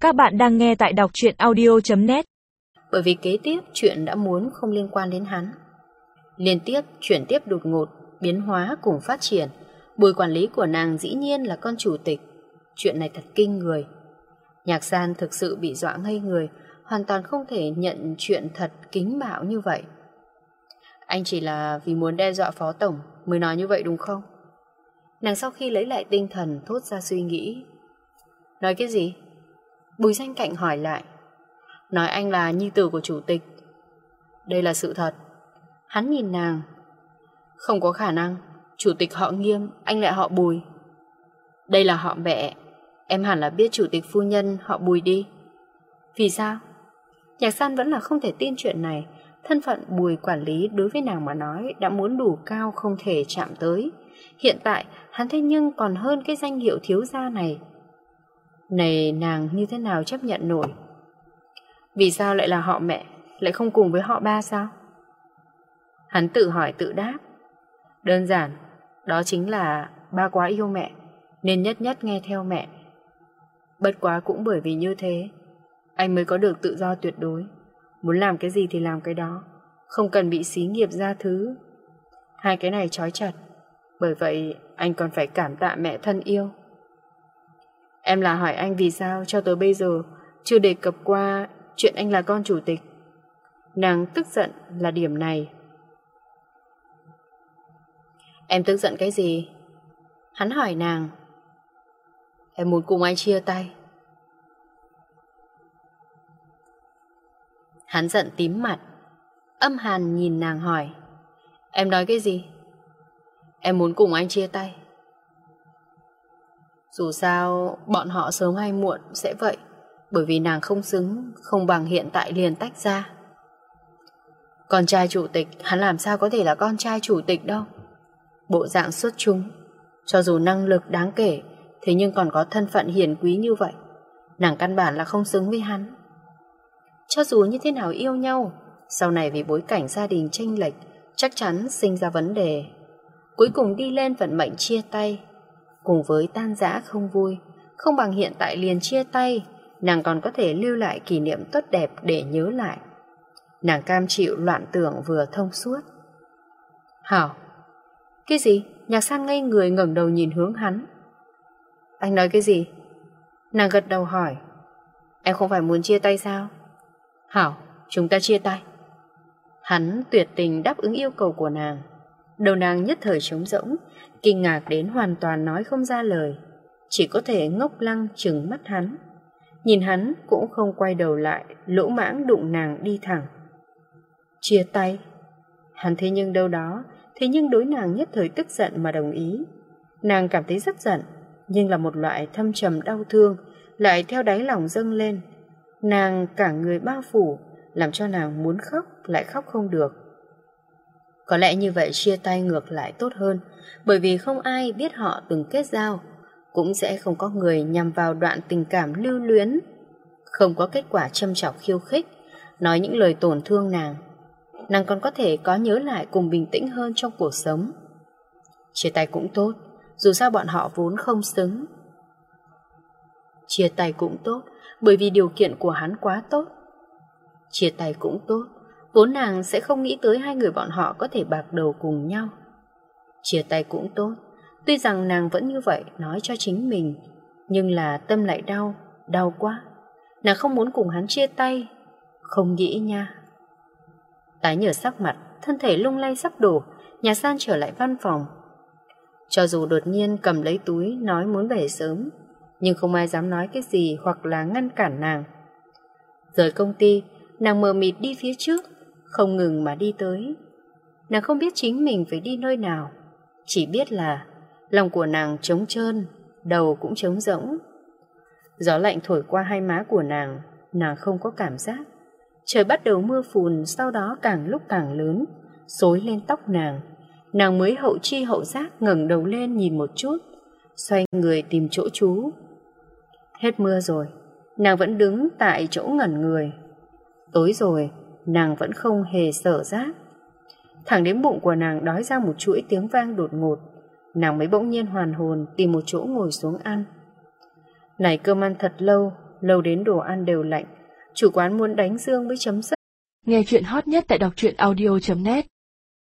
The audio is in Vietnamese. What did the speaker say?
Các bạn đang nghe tại đọc truyện audio.net. Bởi vì kế tiếp chuyện đã muốn không liên quan đến hắn. Liên tiếp chuyển tiếp đột ngột, biến hóa cùng phát triển. Bùi quản lý của nàng dĩ nhiên là con chủ tịch. Chuyện này thật kinh người. Nhạc San thực sự bị dọa ngây người, hoàn toàn không thể nhận chuyện thật kính bạo như vậy. Anh chỉ là vì muốn đe dọa phó tổng mới nói như vậy đúng không? Nàng sau khi lấy lại tinh thần thốt ra suy nghĩ. Nói cái gì? Bùi Danh Cạnh hỏi lại. Nói anh là nhi tử của chủ tịch. Đây là sự thật. Hắn nhìn nàng. Không có khả năng. Chủ tịch họ Nghiêm, anh lại họ Bùi. Đây là họ mẹ. Em hẳn là biết chủ tịch phu nhân họ Bùi đi. Vì sao? Nhạc San vẫn là không thể tin chuyện này. Thân phận Bùi quản lý đối với nàng mà nói đã muốn đủ cao không thể chạm tới. Hiện tại hắn thế nhưng còn hơn cái danh hiệu thiếu gia này. Này nàng như thế nào chấp nhận nổi? Vì sao lại là họ mẹ, lại không cùng với họ ba sao? Hắn tự hỏi tự đáp. Đơn giản, đó chính là ba quá yêu mẹ, nên nhất nhất nghe theo mẹ. Bất quá cũng bởi vì như thế, anh mới có được tự do tuyệt đối. Muốn làm cái gì thì làm cái đó, không cần bị xí nghiệp ra thứ. Hai cái này trói chặt. Bởi vậy anh còn phải cảm tạ mẹ thân yêu. Em là hỏi anh vì sao cho tới bây giờ chưa đề cập qua chuyện anh là con chủ tịch. Nàng tức giận là điểm này. Em tức giận cái gì? Hắn hỏi nàng. Em muốn cùng anh chia tay. Hắn giận tím mặt, âm hàn nhìn nàng hỏi. Em nói cái gì? Em muốn cùng anh chia tay. Dù sao bọn họ sớm hay muộn sẽ vậy. Bởi vì nàng không xứng, không bằng hiện tại liền tách ra. Con trai chủ tịch, hắn làm sao có thể là con trai chủ tịch đâu. Bộ dạng xuất chúng, cho dù năng lực đáng kể, thế nhưng còn có thân phận hiển quý như vậy. Nàng căn bản là không xứng với hắn. Cho dù như thế nào yêu nhau, sau này vì bối cảnh gia đình chênh lệch chắc chắn sinh ra vấn đề. Cuối cùng đi lên vận mệnh chia tay. Cùng với tan rã không vui, không bằng hiện tại liền chia tay. Nàng còn có thể lưu lại kỷ niệm tốt đẹp để nhớ lại. Nàng cam chịu loạn tưởng vừa thông suốt. Hảo. Cái gì? Nhạc San ngây người ngẩng đầu nhìn hướng hắn. Anh nói cái gì? Nàng gật đầu hỏi. Em không phải muốn chia tay sao? Hảo, chúng ta chia tay. Hắn tuyệt tình đáp ứng yêu cầu của nàng. Đầu nàng nhất thời trống rỗng, kinh ngạc đến hoàn toàn nói không ra lời. Chỉ có thể ngốc lăng trừng mắt hắn. Nhìn hắn cũng không quay đầu lại, lỗ mãng đụng nàng đi thẳng. Chia tay. Hắn thế nhưng đâu đó, thế nhưng đối nàng nhất thời tức giận mà đồng ý. Nàng cảm thấy rất giận, nhưng là một loại thâm trầm đau thương lại theo đáy lòng dâng lên. Nàng cả người bao phủ, làm cho nàng muốn khóc lại khóc không được. Có lẽ như vậy chia tay ngược lại tốt hơn, bởi vì không ai biết họ từng kết giao, cũng sẽ không có người nhằm vào đoạn tình cảm lưu luyến, không có kết quả châm chọc khiêu khích, nói những lời tổn thương nàng. Nàng còn có thể có nhớ lại cùng bình tĩnh hơn trong cuộc sống. Chia tay cũng tốt, dù sao bọn họ vốn không xứng. Chia tay cũng tốt, bởi vì điều kiện của hắn quá tốt. Chia tay cũng tốt, vốn nàng sẽ không nghĩ tới hai người bọn họ có thể bạc đầu cùng nhau. Chia tay cũng tốt, tuy rằng nàng vẫn như vậy nói cho chính mình, nhưng là tâm lại đau, đau quá. Nàng không muốn cùng hắn chia tay, không nghĩ nha. Tái nhợt sắc mặt, thân thể lung lay sắp đổ, Nhà San trở lại văn phòng. Cho dù đột nhiên cầm lấy túi nói muốn về sớm, nhưng không ai dám nói cái gì hoặc là ngăn cản nàng. Rời công ty, nàng mờ mịt đi phía trước, không ngừng mà đi tới. Nàng không biết chính mình phải đi nơi nào, chỉ biết là lòng của nàng trống trơn, đầu cũng trống rỗng. Gió lạnh thổi qua hai má của nàng không có cảm giác. Trời bắt đầu mưa phùn, sau đó càng lúc càng lớn, xối lên tóc nàng. Nàng mới hậu chi hậu giác ngẩng đầu lên nhìn một chút, xoay người tìm chỗ trú. Hết mưa rồi, nàng vẫn đứng tại chỗ ngẩn người. Tối rồi, nàng vẫn không hề sợ rác. Thẳng đến bụng của nàng đói ra một chuỗi tiếng vang đột ngột, nàng mới bỗng nhiên hoàn hồn tìm một chỗ ngồi xuống ăn. Này cơm ăn thật lâu, lâu đến đồ ăn đều lạnh. Chủ quán muốn đánh Dương mới chấm dứt. Nghe chuyện hot nhất tại đọc truyện audio.net